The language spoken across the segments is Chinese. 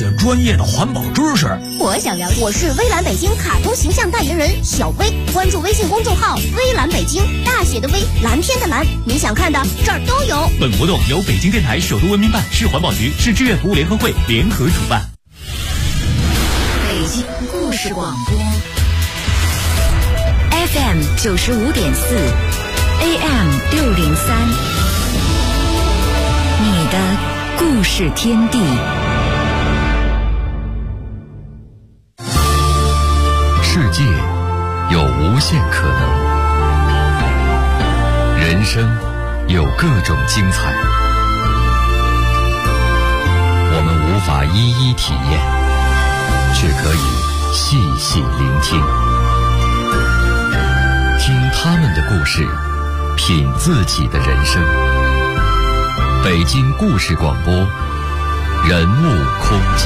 解专业的环保知识。 我想了解。我是微蓝北京卡通形象代言人小薇，关注微信公众号微蓝北京，大写的微，蓝天的蓝，你想看的这儿都有。 本活动由北京电台首都文明办、市环保局、市志愿服务联合会联合主办。 北京故事广播 FM 95.4 AM 603，你的故事天地。 世界有无限可能，人生有各种精彩，我们无法一一体验，却可以细细聆听，听他们的故事，品自己的人生。北京故事广播，人物空间。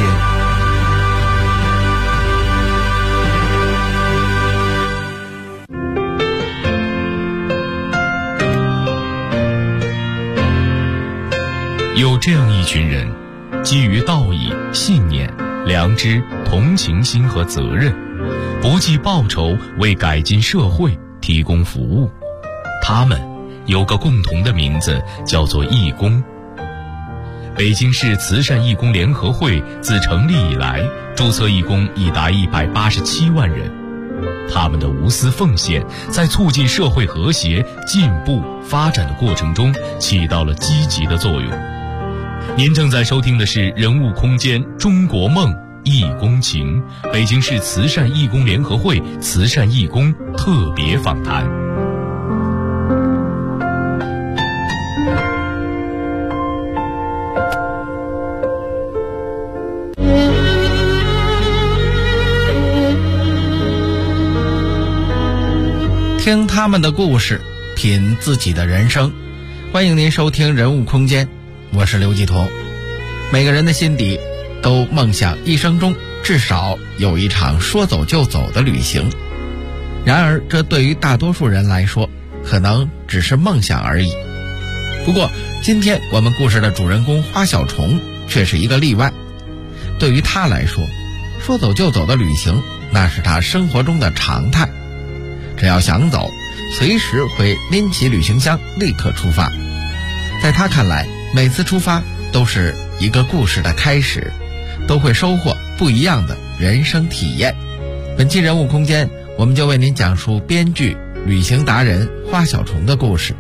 有这样一群人，基于道义、信念、良知、同情心和责任，不计报酬为改进社会提供服务。他们有个共同的名字，叫做义工。北京市慈善义工联合会自成立以来，注册义工已达187万人。他们的无私奉献，在促进社会和谐、进步、发展的过程中起到了积极的作用。您正在收听的是人物空间中国梦义工情，北京市慈善义工联合会慈善义工特别访谈。 听他们的故事，品自己的人生。欢迎您收听人物空间，我是刘继彤。每个人的心底都梦想一生中至少有一场说走就走的旅行，然而这对于大多数人来说可能只是梦想而已。不过今天我们故事的主人公花小虫却是一个例外。对于他来说，说走就走的旅行那是他生活中的常态，只要想走，随时会拎起旅行箱立刻出发。在他看来，每次出发都是一个故事的开始，都会收获不一样的人生体验。本期人物空间，我们就为您讲述编剧、旅行达人花小虫的故事。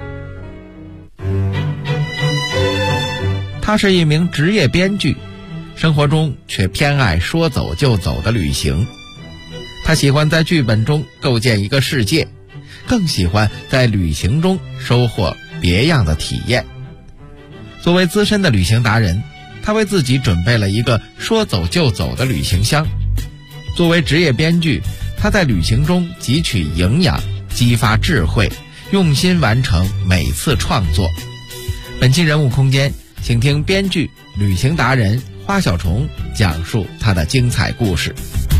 他是一名职业编剧，生活中却偏爱说走就走的旅行。他喜欢在剧本中构建一个世界，更喜欢在旅行中收获别样的体验。作为资深的旅行达人，他为自己准备了一个说走就走的旅行箱。作为职业编剧，他在旅行中汲取营养，激发智慧，用心完成每次创作。本期人物空间，请听编剧、旅行达人花小虫讲述他的精彩故事。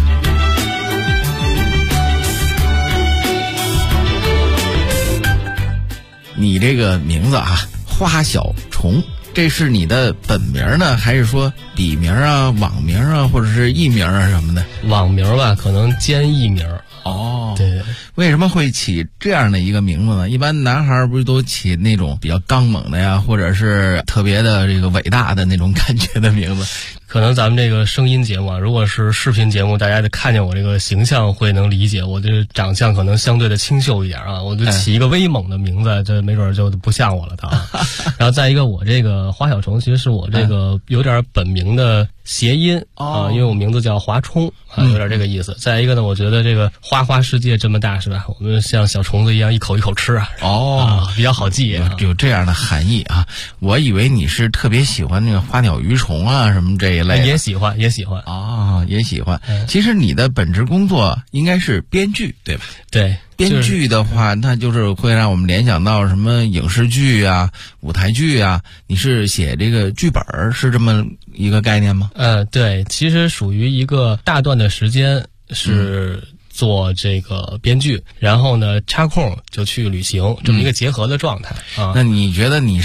你这个名字啊，花小虫，这是你的本名呢，还是说笔名啊、网名啊，或者是艺名啊什么的？ 网名吧，可能兼艺名。 哦， 对， 为什么会起这样的一个名字呢？一般男孩不是都起那种比较刚猛的呀，或者是特别的这个伟大的那种感觉的名字？ 可能咱们这个声音节目啊，如果是视频节目，大家得看见我这个形象会能理解，我这长相可能相对的清秀一点啊，我就起一个威猛的名字，这没准就不像我了他。然后再一个，我这个花小虫其实是我这个有点本名的谐音啊，因为我名字叫华冲啊，有点这个意思。再一个呢，我觉得这个花世界这么大是吧？我们像小虫子一样一口一口吃啊，比较好记啊， 有这样的含义啊。我以为你是特别喜欢那个花鸟鱼虫啊什么这一类的。 也喜欢也喜欢。 其实你的本职工作应该是编剧，对吧？ 对。 编剧的话，那就是会让我们联想到什么影视剧啊、舞台剧啊。你是写这个剧本是这么一个概念吗？ 对，其实属于一个大段的时间是做这个编剧，然后呢插空就去旅行，这么一个结合的状态啊。 那你觉得你是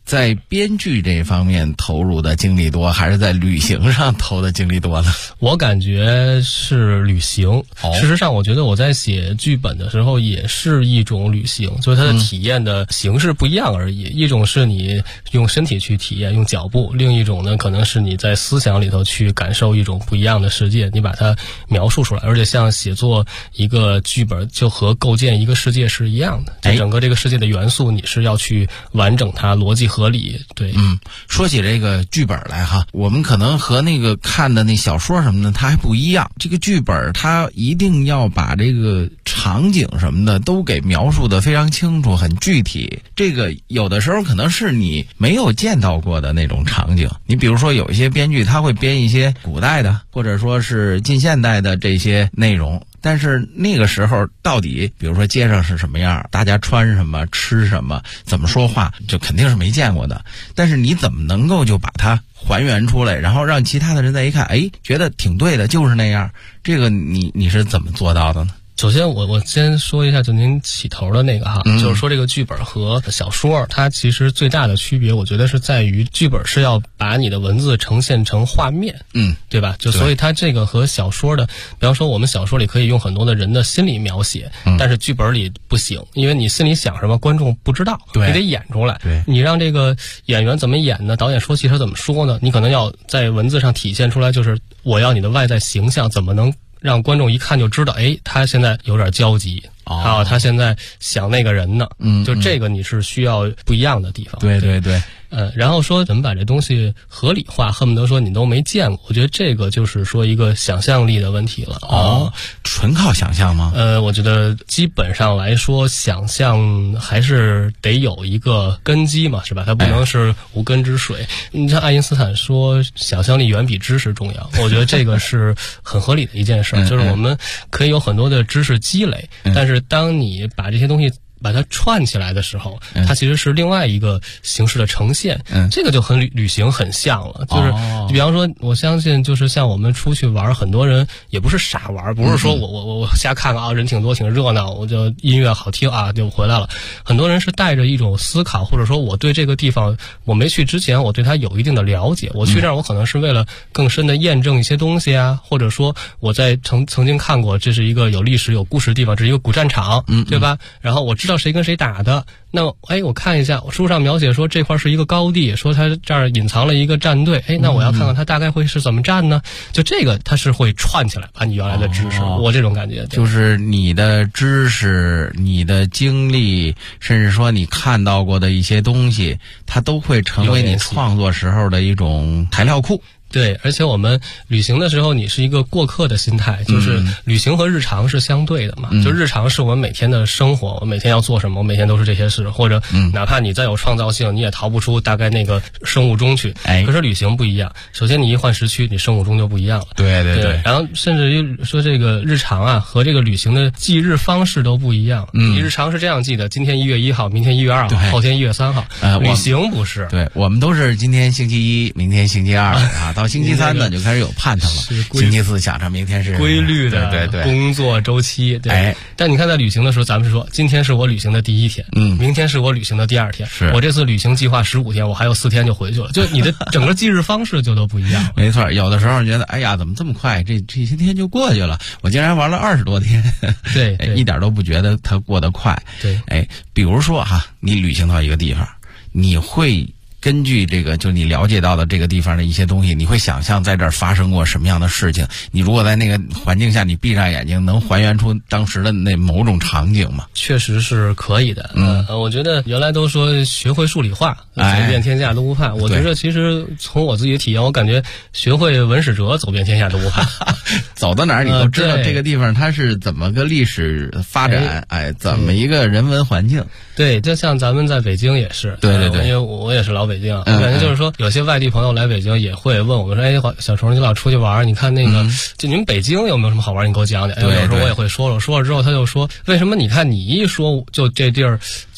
在编剧这方面投入的精力多，还是在旅行上投的精力多呢？ 我感觉是旅行。事实上，我觉得我在写剧本的时候也是一种旅行，就是它的体验的形式不一样而已。一种是你用身体去体验，用脚步；另一种呢，可能是你在思想里头去感受一种不一样的世界，你把它描述出来。而且像写作一个剧本，就和构建一个世界是一样的。就整个这个世界的元素，你是要去完整它，逻辑合理。对， 说起这个剧本来哈，我们可能和那个看的那小说什么的，它还不一样。这个剧本它一定要把这个场景什么的都给描述的非常清楚、很具体。这个有的时候可能是你没有见到过的那种场景。你比如说有一些编剧他会编一些古代的，或者说是近现代的这些内容。但是那个时候到底比如说街上是什么样，大家穿什么吃什么怎么说话，就肯定是没见过的。但是你怎么能够就把它还原出来，然后让其他的人再一看，觉得挺对的，就是那样。这个你是怎么做到的呢？ 首先我先说一下，就您起头的那个哈，就是说这个剧本和小说，它其实最大的区别，我觉得是在于剧本是要把你的文字呈现成画面，对吧？就所以它这个和小说的，比方说我们小说里可以用很多的人的心理描写，但是剧本里不行，因为你心里想什么，观众不知道，你得演出来。你让这个演员怎么演呢？导演说戏他怎么说呢？你可能要在文字上体现出来，就是我要你的外在形象怎么能让观众一看就知道，他现在有点焦急，他现在想那个人呢，就这个你是需要不一样的地方。 对。 然后说怎么把这东西合理化，恨不得说你都没见过。我觉得这个就是说一个想象力的问题了。 纯靠想象吗？ 我觉得基本上来说，想象还是得有一个根基嘛，是吧？它不能是无根之水。你像爱因斯坦说，想象力远比知识重要。我觉得这个是很合理的一件事，就是我们可以有很多的知识积累，但是当你把这些东西把它串起来的时候，它其实是另外一个形式的呈现。这个就和旅行很像了，就是比方说，我相信就是像我们出去玩，很多人也不是傻玩，不是说我瞎看看啊，人挺多挺热闹，我就音乐好听啊就回来了。很多人是带着一种思考，或者说我对这个地方我没去之前，我对它有一定的了解，我去这儿我可能是为了更深的验证一些东西啊，或者说我在曾经看过这是一个有历史有故事的地方，这是一个古战场，对吧？然后我知道谁跟谁打的，那我看一下书上描写说这块是一个高地，说它这儿隐藏了一个战队，那我要看看它大概会是怎么战呢？就这个它是会串起来把你原来的知识，我这种感觉就是你的知识、你的经历，甚至说你看到过的一些东西，它都会成为你创作时候的一种材料库。 对，而且我们旅行的时候，你是一个过客的心态，就是旅行和日常是相对的嘛。就日常是我们每天的生活，我每天要做什么，我每天都是这些事，或者哪怕你再有创造性，你也逃不出大概那个生物钟去。可是旅行不一样，首先你一换时区，你生物钟就不一样了。对。然后甚至于说这个日常啊和这个旅行的记日方式都不一样。你日常是这样记的，今天1月1号，明天1月2号，后天1月3号。旅行不是。 对，我们都是今天星期一，明天星期二啊。到星期三呢就开始有盼头了，星期四想着明天是规律的工作周期。对，但你看在旅行的时候，咱们是说今天是我旅行的第1天，明天是我旅行的第2天，我这次旅行计划15天，我还有4天就回去了，就你的整个记日方式就都不一样了。 没错，有的时候觉得哎呀怎么这么快，这些天就过去了，我竟然玩了20多天。 对， 一点都不觉得它过得快。 对， 比如说哈，你旅行到一个地方，你会根据这个，就是你了解到的这个地方的一些东西，你会想象在这儿发生过什么样的事情。你如果在那个环境下，你闭上眼睛，能还原出当时的那某种场景吗？ 确实是可以的。我觉得原来都说学会数理化，走遍天下都不怕。我觉得其实从我自己的体验，我感觉学会文史哲，走遍天下都不怕。 走到哪儿你都知道这个地方它是怎么个历史发展，怎么一个人文环境。 对，就像咱们在北京也是。 对。 因为我也是老北京，我感觉就是说，有些外地朋友来北京也会问我们说，小虫你老出去玩，你看那个，就你们北京有没有什么好玩？你给我讲讲。有时候我也会说了之后，他就说，为什么你看你一说就这地儿就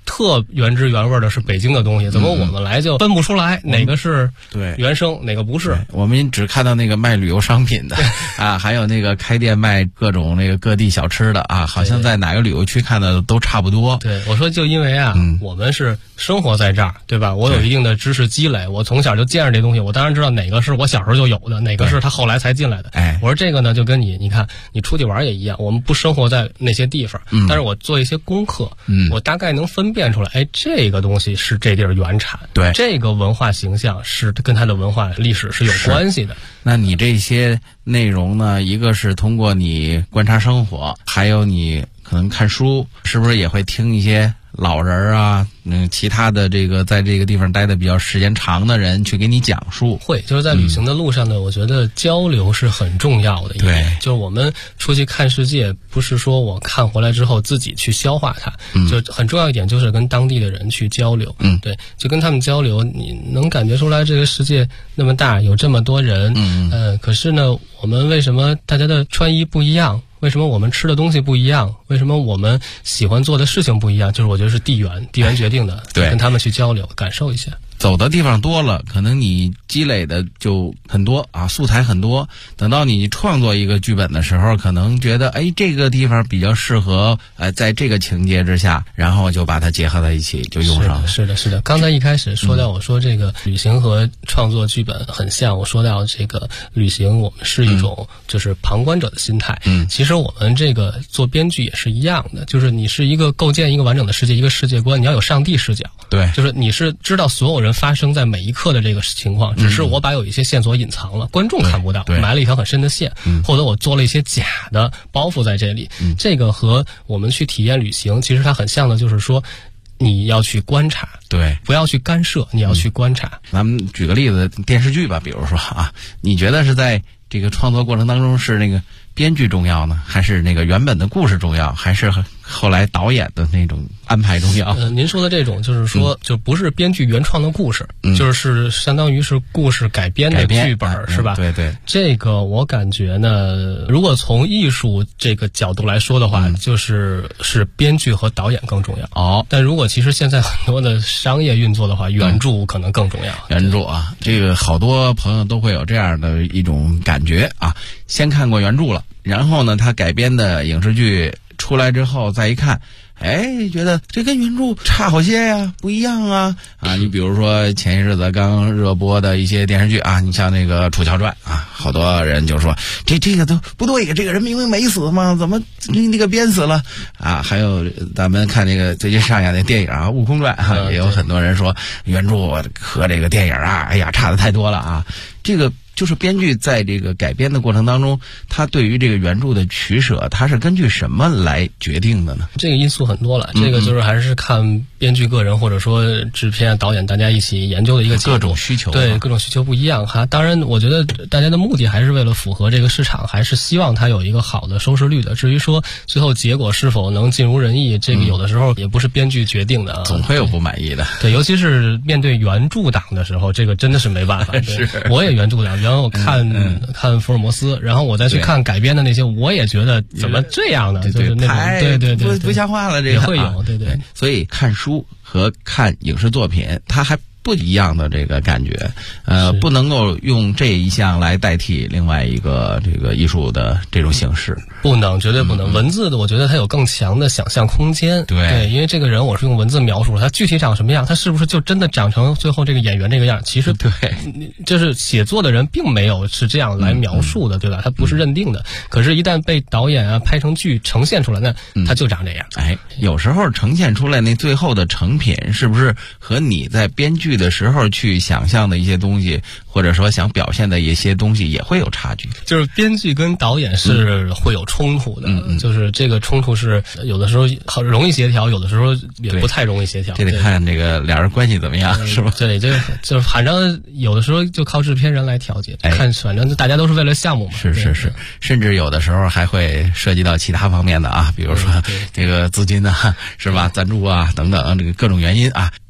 特原汁原味的是北京的东西，怎么我们来就分不出来哪个是原生哪个不是？ 我们只看到那个卖旅游商品的啊，还有那个开店卖各种那个各地小吃的啊，好像在哪个旅游区看的都差不多。 对，我说就因为啊，我们是生活在这儿，对吧？我有一定的知识积累，我从小就见着这东西，我当然知道哪个是我小时候就有的，哪个是他后来才进来的。我说这个呢，就跟你看，你出去玩也一样，我们不生活在那些地方，但是我做一些功课，我大概能分辨出来，哎，这个东西是这地儿原产， 对， 这个文化形象是跟它的文化历史是有关系的。 那你这些内容呢，一个是通过你观察生活，还有你可能看书，是不是也会听一些老人啊，其他的这个在这个地方待的比较时间长的人去给你讲述？ 会，就是在旅行的路上呢，我觉得交流是很重要的一点。就是我们出去看世界，不是说我看回来之后自己去消化它，就很重要一点就是跟当地的人去交流。对，就跟他们交流，你能感觉出来这个世界那么大，有这么多人，可是呢，我们为什么大家的穿衣不一样？为什么我们吃的东西不一样？为什么我们喜欢做的事情不一样？就是我觉得是地缘决定的。对，跟他们去交流，感受一下。 走的地方多了，可能你积累的就很多啊，素材很多。等到你创作一个剧本的时候，可能觉得哎，这个地方比较适合在这个情节之下，然后就把它结合在一起，就用上了。 是的。刚才一开始说到，我说这个旅行和创作剧本很像。我说到这个旅行，我们是一种就是旁观者的心态。其实我们这个做编剧也是一样的，就是你是一个构建一个完整的世界，一个世界观，你要有上帝视角。对，就是你是知道所有人发生在每一刻的这个情况，只是我把有一些线索隐藏了，观众看不到，埋了一条很深的线，或者我做了一些假的包袱在这里。这个和我们去体验旅行其实它很像的，就是说你要去观察，对，不要去干涉，你要去观察。 咱们举个例子，电视剧吧，比如说啊，你觉得是在这个创作过程当中是那个编剧重要呢，还是那个原本的故事重要，还是后来导演的那种安排重要？ 您说的这种就是说，就不是编剧原创的故事，就是相当于是故事改编的剧本，是吧？对。这个我感觉呢，如果从艺术这个角度来说的话，是编剧和导演更重要。但如果其实现在很多的商业运作的话，原著可能更重要。 原著啊，这个好多朋友都会有这样的一种感觉啊，先看过原著了，然后呢，他改编的影视剧出来之后再一看，哎，觉得这跟原著差好些呀，不一样啊！你比如说前些日子刚热播的一些电视剧啊，你像那个《楚乔传》啊，好多人就说这个都不对，这个人明明没死嘛，怎么那个编死了啊？还有咱们看这个最近上演的电影啊，《悟空传》啊，也有很多人说原著和这个电影啊，哎呀，差得太多了啊！这个就是编剧在这个改编的过程当中，他对于这个原著的取舍，他是根据什么来决定的呢？ 这个因素很多了，这个就是还是看编剧个人或者说制片导演大家一起研究的一个结果。 各种需求， 对，各种需求不一样哈。当然，我觉得大家的目的还是为了符合这个市场，还是希望它有一个好的收视率的。至于说最后结果是否能尽如人意，这个有的时候也不是编剧决定的啊， 总会有不满意的。 对，尤其是面对原著党的时候，这个真的是没办法。是，我也原著党，然后我看福尔摩斯，然后我再去看改编的那些，我也觉得怎么这样呢？就是那种对不像话了，这个也会有，对。 所以看书和看影视作品，它还不一样的这个感觉，不能够用这一项来代替另外一个这个艺术的这种形式， 不能，绝对不能。文字的，我觉得它有更强的想象空间。对，因为这个人我是用文字描述了，他具体长什么样，他是不是就真的长成最后这个演员这个样？其实对，就是写作的人并没有是这样来描述的，对吧？他不是认定的。可是，一旦被导演啊拍成剧呈现出来，那他就长这样。 有时候呈现出来那最后的成品，是不是和你在编剧的时候去想象的一些东西，或者说想表现的一些东西也会有差距？ 就是编剧跟导演是会有冲突的，就是这个冲突是有的时候好容易协调，有的时候也不太容易协调。 这得看这个俩人关系怎么样，是吧？ 对，就是反正有的时候就靠制片人来调节，看反正大家都是为了项目嘛。 是，甚至有的时候还会涉及到其他方面的啊，比如说这个资金啊，是吧？赞助啊等等，这个各种原因啊。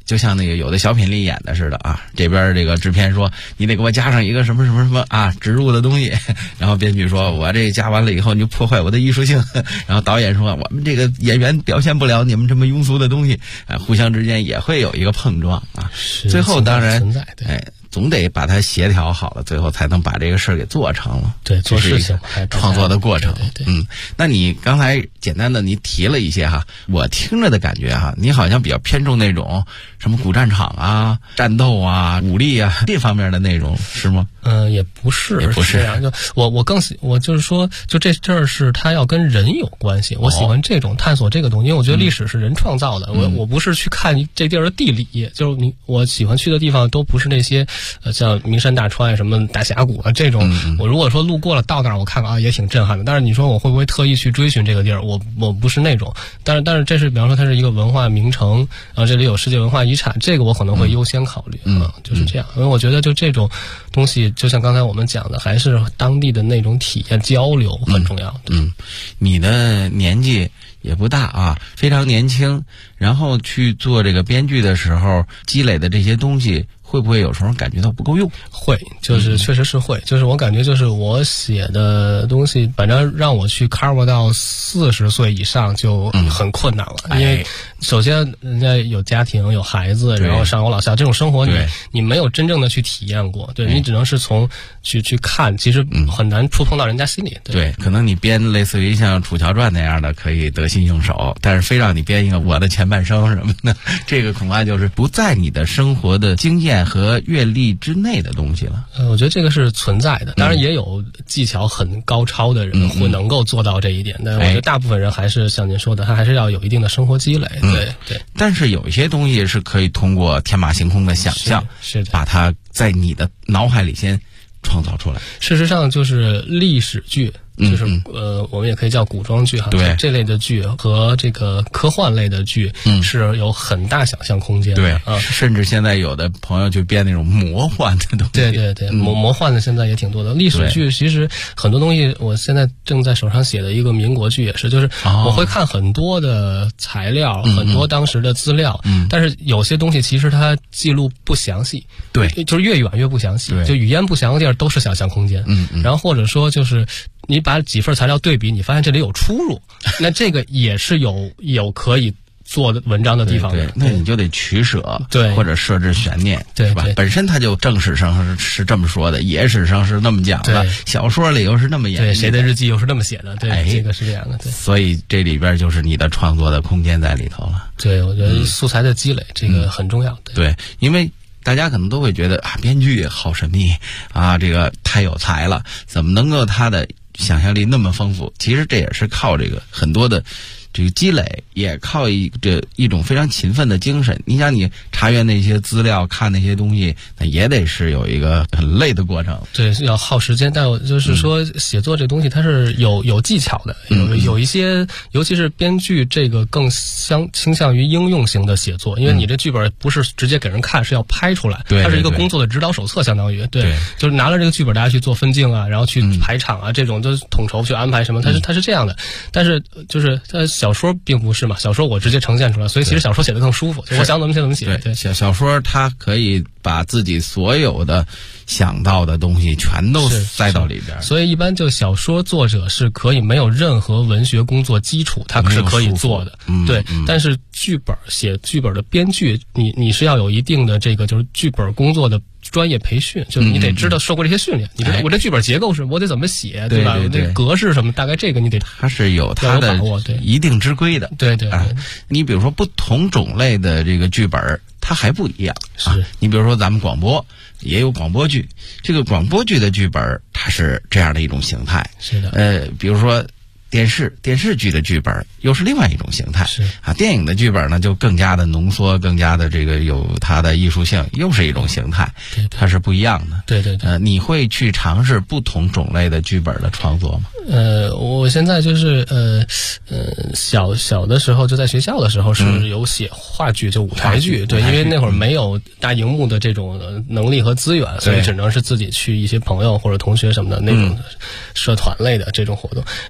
就像那个有的小品里演的似的啊，这边这个制片说你得给我加上一个什么什么什么啊植入的东西，然后编剧说我这加完了以后你就破坏我的艺术性，然后导演说我们这个演员表现不了你们这么庸俗的东西，互相之间也会有一个碰撞啊。最后当然总得把它协调好了，最后才能把这个事儿给做成了。 对，做事情创作的过程。 对， 那你刚才简单的你提了一些哈，我听着的感觉哈，你好像比较偏重那种什么古战场啊、战斗啊、武力啊这方面的内容，是吗？ 也不是这样。就我就是说，就这儿是它要跟人有关系。我喜欢这种探索这个东西，因为我觉得历史是人创造的。我不是去看这地儿的地理，就是我喜欢去的地方都不是那些像名山大川什么大峡谷啊这种。我如果说路过了到那儿，我看看啊也挺震撼的。但是你说我会不会特意去追寻这个地儿？我不是那种。但是这是比方说它是一个文化名城，然后这里有世界文化遗产，这个我可能会优先考虑。就是这样。因为我觉得就这种东西，就像刚才我们讲的，还是当地的那种体验交流很重要。 你的年纪也不大啊，非常年轻，然后去做这个编剧的时候积累的这些东西，会不会有时候感觉到不够用？会， 就是确实是会，就是我感觉就是我写的东西，反正让我去 cover 到40岁以上就很困难了，因为首先人家有家庭有孩子，然后上有老下，这种生活你没有真正的去体验过，对，你只能是从去看，其实很难触碰到人家心里。 对，可能你编类似于像《楚乔传》那样的可以得心应手，但是非让你编一个我的前半生什么的，这个恐怕就是不在你的生活的经验和阅历之内的东西了。 我觉得这个是存在的，当然也有技巧很高超的人会能够做到这一点，但是我觉得大部分人还是像您说的，他还是要有一定的生活积累。对。 但是有一些东西是可以通过天马行空的想象， 是的， 把它在你的脑海里先创造出来。 事实上，就是历史剧。就是我们也可以叫古装剧哈， 对， 这类的剧和这个科幻类的剧是有很大想象空间的。 对，甚至现在有的朋友就编那种魔幻的东西。 对，魔幻的现在也挺多的。历史剧其实很多东西，我现在正在手上写的一个民国剧也是，就是我会看很多的材料，很多当时的资料，但是有些东西其实它记录不详细。对，就是越远越不详细，就语言不详的地儿都是想象空间。然后或者说就是你把几份材料对比，你发现这里有出入，那这个也是有可以做的文章的地方的。 那你就得取舍， 对， 或者设置悬念， 对吧？本身它就正史上是这么说的，野史上是那么讲的，小说里又是那么演， 对，谁的日记又是那么写的，对，这个是这样的，对。 所以这里边就是你的创作的空间在里头了。 对，我觉得素材的积累这个很重要。 对，因为大家可能都会觉得啊，编剧好神秘啊，这个太有才了，怎么能够他的想象力那么丰富？其实这也是靠这个很多的这个积累，也靠一种非常勤奋的精神。你想，你查阅那些资料，看那些东西，那也得是有一个很累的过程。 对，要耗时间。但就是说，写作这东西它是有技巧的，有一些，尤其是编剧这个更倾向于应用型的写作，因为你这剧本不是直接给人看，是要拍出来，它是一个工作的指导手册，相当于对，就是拿了这个剧本，大家去做分镜啊，然后去排场啊，这种就是统筹去安排什么，它是这样的。但是就是小说并不是嘛，小说我直接呈现出来，所以其实小说写得更舒服，我想怎么写怎么写。 对，小说它可以把自己所有的想到的东西全都塞到里边， 所以一般就小说作者是可以没有任何文学工作基础，他是可以做的。对，但是写剧本的编剧，你是要有一定的这个就是剧本工作的专业培训，就是你得知道受过这些训练，你知道我这剧本结构是我得怎么写，对吧？那格式什么，大概这个你得它是有它的一定之规的。 对， 你比如说不同种类的这个剧本，它还不一样。是，你比如说咱们广播也有广播剧，这个广播剧的剧本它是这样的一种形态。 是的。 比如说电视剧的剧本又是另外一种形态。 是啊， 电影的剧本呢就更加的浓缩，更加的这个有它的艺术性，又是一种形态。 对， 它是不一样的。 对。 你会去尝试不同种类的剧本的创作吗？ 我现在就是小的时候就在学校的时候是有写话剧，就舞台剧。对，因为那会儿没有大荧幕的这种能力和资源，所以只能是自己去一些朋友或者同学什么的那种社团类的这种活动。然后后来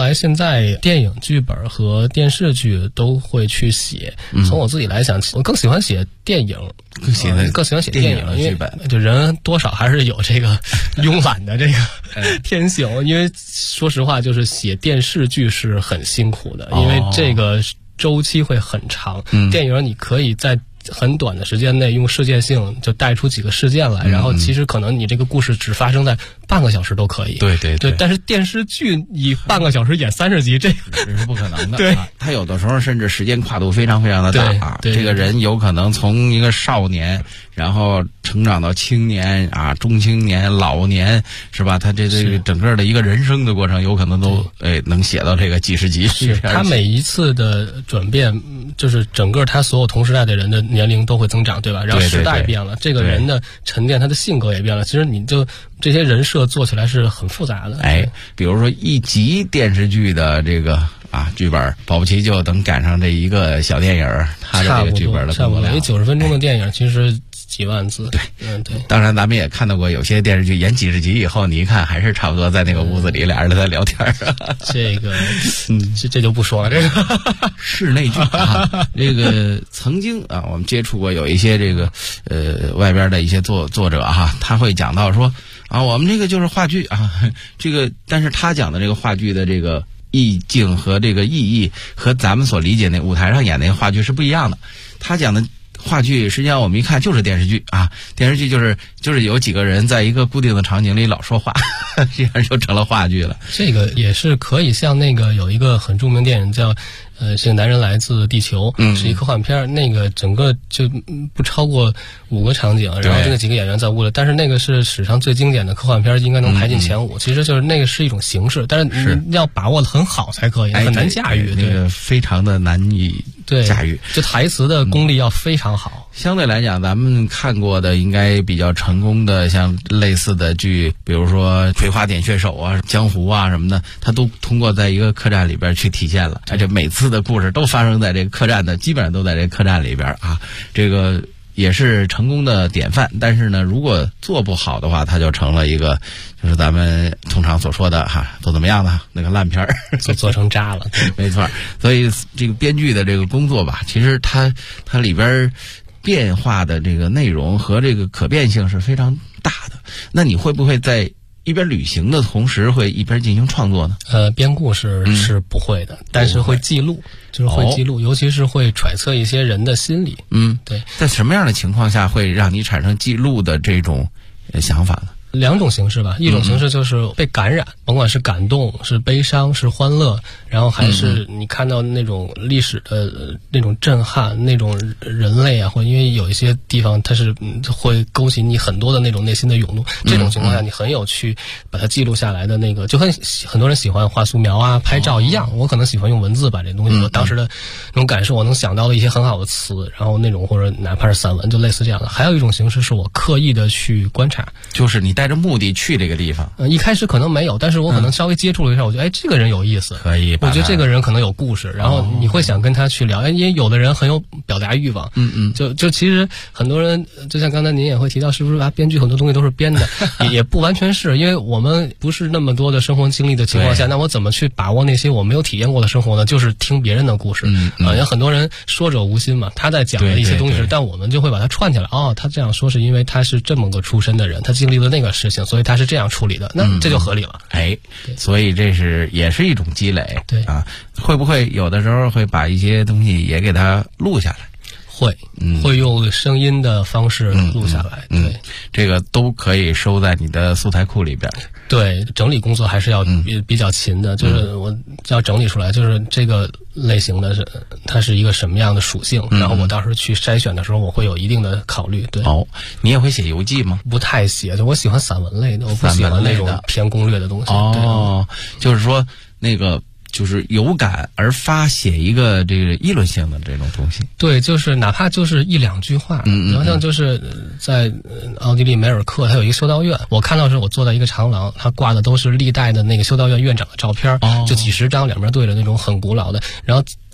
来现在电影剧本和电视剧都会去写。从我自己来讲，我更喜欢写电影，更喜欢写电影，因为就人多少还是有这个慵懒的这个天性。因为说实话，就是写电视剧是很辛苦的，因为这个周期会很长。电影你可以在很短的时间内用事件性就带出几个事件来，然后其实可能你这个故事只发生在半个小时都可以。对，但是电视剧以半个小时演30集，这是不可能的。 对， 他有的时候甚至时间跨度非常非常的大啊。这个人有可能从一个少年，然后成长到青年啊、中青年、老年，是吧？他这个整个的一个人生的过程，有可能都能写到这个几十集。 是他每一次的转变，就是整个他所有同时代的人的年龄都会增长，对吧？然后时代变了，这个人的沉淀，他的性格也变了。其实你就这些人设做起来是很复杂的。 比如说一集电视剧的这个剧本，保不齐就能赶上这一个小电影，他的这个剧本的工作量。 差不多，90分钟的电影其实几万字。 对。当然，咱们也看到过有些电视剧演几十集以后，你一看还是差不多在那个屋子里俩人在聊天。 这个，这就不说了。这个室内剧这个曾经我们接触过有一些这个外边的一些作者他会讲到说我们这个就是话剧这个，但是他讲的这个话剧的这个意境和这个意义和咱们所理解那舞台上演那个话剧是不一样的。他讲的话剧实际上我们一看就是电视剧电视剧就是有几个人在一个固定的场景里老说话，这样就成了话剧了。 这个也是可以像那个有一个很著名电影叫这个男人来自地球，是一科幻片，那个整个就不超过5个场景，然后这个几个演员在屋里，但是那个是史上最经典的科幻片，应该能排进前5。其实就是那个是一种形式，但是你要把握得很好才可以，很难驾驭。 那个非常的难以驾驭， 就台词的功力要非常好。 相对来讲，咱们看过的应该比较成功的像类似的剧，比如说《葵花点穴手》江湖什么的，它都通过在一个客栈里边去体现了，而且每次的故事都发生在这个客栈的，基本上都在这个客栈里边这个也是成功的典范。但是呢，如果做不好的话，它就成了一个就是咱们通常所说的做怎么样的那个烂片做成渣了。 没错。所以这个编剧的这个工作吧，其实它里边变化的这个内容和这个可变性是非常大的。那你会不会在一边旅行的同时会一边进行创作呢？ 编故事是不会的，但是会记录，就是会记录，尤其是会揣测一些人的心理。对。 在什么样的情况下会让你产生记录的这种想法呢 ？2种形式吧，一种形式就是被感染，甭管是感动、是悲伤、是欢乐，然后还是你看到那种历史的那种震撼，那种人类或因为有一些地方它是会勾起你很多的那种内心的涌动，这种情况下你很有去把它记录下来的那个，就很多人喜欢画素描拍照一样，我可能喜欢用文字把这东西我当时的那种感受，我能想到的一些很好的词，然后那种或者哪怕是散文，就类似这样的。还有一种形式是我刻意的去观察， 就是你带着目的去这个地方。 一开始可能没有，但是我可能稍微接触了一下，我觉得这个人有意思， 可以， 我觉得这个人可能有故事，然后你会想跟他去聊。因为有的人很有表达欲望，就其实很多人就像刚才您也会提到，是不是编剧很多东西都是编的，也不完全是，因为我们不是那么多的生活经历的情况下，那我怎么去把握那些我没有体验过的生活呢？就是听别人的故事。有很多人说者无心嘛，他在讲的一些东西，但我们就会把它串起来。他这样说是因为他是这么个出身的人，他经历了那个事情，所以他是这样处理的，那这就合理了。 所以这也是一种积累。 对会不会有的时候会把一些东西也给它录下来？ 会用声音的方式录下来。对， 这个都可以收在你的素材库里边。 对，整理工作还是要比较勤的，就是我要整理出来，就是这个类型的它是一个什么样的属性，然后我到时候去筛选的时候，我会有一定的考虑。对。 你也会写游记吗？ 不太写，就我喜欢散文类的，我不喜欢那种偏攻略的东西。 就是说那个。就是有感而发，写一个这个议论性的这种东西。 对，就是哪怕就是1-2句话。好像就是在奥地利梅尔克，它有一个修道院，我看到是我坐在一个长廊，它挂的都是历代的那个修道院院长的照片，就几10张两边对着那种很古老的，然后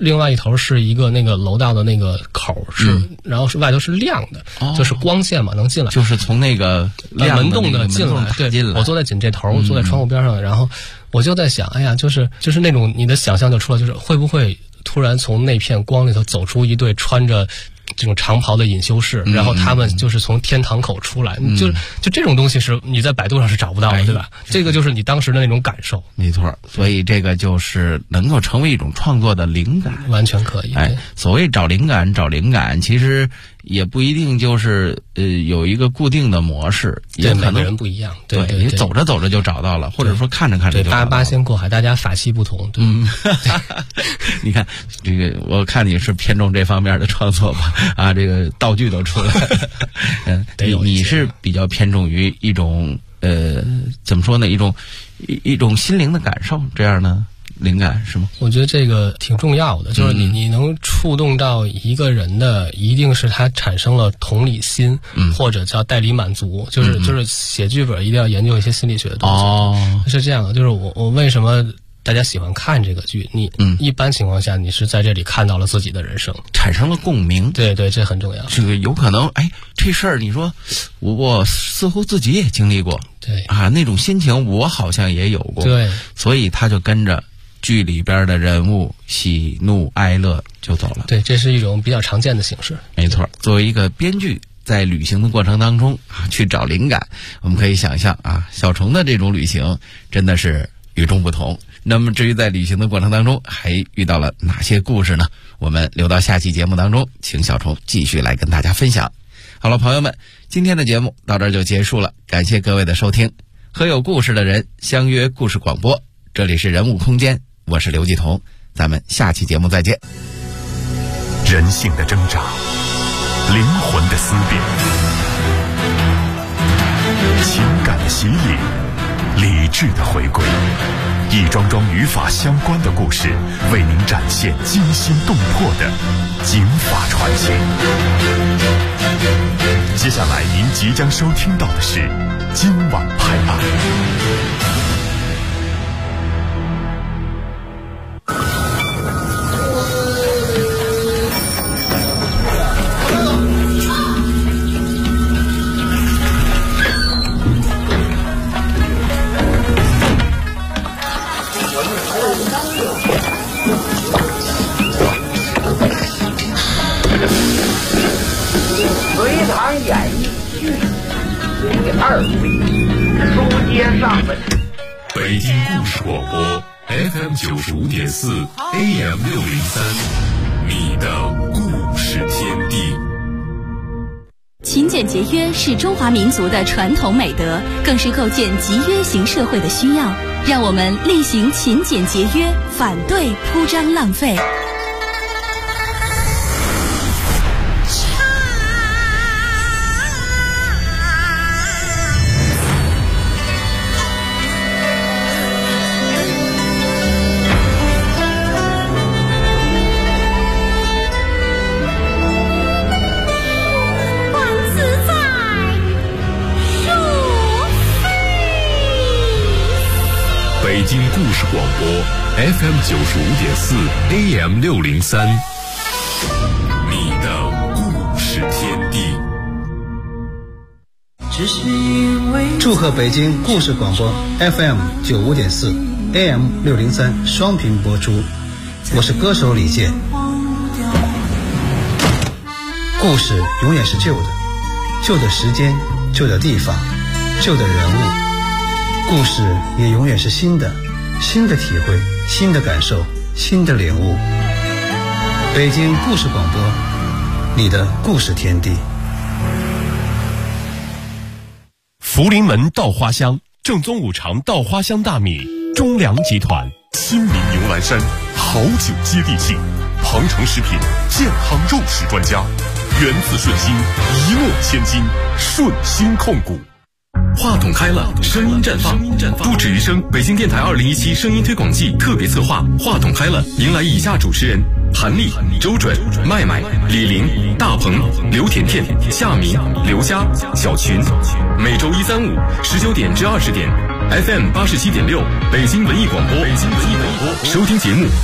另外一头是一个那个楼道的那个口是，然后是外头是亮的，就是光线嘛能进来， 就是从那个门洞的进来。对，我坐在紧这头，坐在窗户边上，然后我就在想，哎呀，就是那种你的想象就出来，就是会不会突然从那片光里头走出一对穿着这种长袍的隐修士，然后他们就是从天堂口出来，就这种东西是你在百度上是找不到的，对吧？这个就是你当时的那种感受。 没错，所以这个就是能够成为一种创作的灵感， 完全可以。 所谓找灵感，其实也不一定就是有一个固定的模式，也可能每个人不一样。对， 你走着走着就找到了，或者说看着看着就找到了。 八仙过海，大家法器不同。 你看这个，我看你是偏重这方面的创作吧？啊，这个道具都出来了。你是比较偏重于一种怎么说呢？一种心灵的感受，这样的灵感是吗？ 我觉得这个挺重要的，就是你能触动到一个人的，一定是他产生了同理心，或者叫代理满足，就是写剧本一定要研究一些心理学的东西。是这样的，就是我为什么大家喜欢看这个剧？你一般情况下你是在这里看到了自己的人生， 产生了共鸣。 对，这很重要。 这个有可能，这事儿你说我似乎自己也经历过， 对啊，那种心情我好像也有过， 对， 所以他就跟着剧里边的人物喜怒哀乐就走了。 对，这是一种比较常见的形式。 没错，作为一个编剧，在旅行的过程当中去找灵感，我们可以想象小虫的这种旅行真的是与众不同。那么至于在旅行的过程当中还遇到了哪些故事呢？我们留到下期节目当中，请小虫继续来跟大家分享。好了，朋友们，今天的节目到这儿就结束了，感谢各位的收听。和有故事的人相约故事广播，这里是人物空间，我是刘继彤，咱们下期节目再见。 人性的挣扎，灵魂的思辨，情感的洗礼，理智的回归，一桩桩与法相关的故事，为您展现惊心动魄的警法传奇。接下来您即将收听到的是今晚拍案。 隋唐演义第2回，书接上文。 北京故事广播 FM 95.4 AM 603，你的故事天地。 勤俭节约是中华民族的传统美德，更是构建集约型社会的需要。让我们力行勤俭节约，反对铺张浪费。 北京故事广播 FM 95.4 AM 603，你的故事天地。 祝贺北京故事广播 FM 95.4 AM 603双屏播出，我是歌手李健。故事永远是旧的，旧的时间，旧的地方，旧的人物。故事也永远是新的，新的体会，新的感受，新的领悟。北京故事广播，你的故事天地。 福临门稻花香，正宗五常稻花香大米，中粮集团，亲民牛栏山，好酒接地气，鹏城食品健康肉食专家，源自顺心，一诺千金，顺心控股。 话筒开了，声音绽放，不止于声。北京电台2017声音推广季特别策划话筒开了，迎来以下主持人：韩丽、周准、麦麦、李玲、大鹏、刘甜甜、夏明、刘佳、小群。每周1、3、5 19点至20点 ，FM 87.6，北京文艺广播，收听节目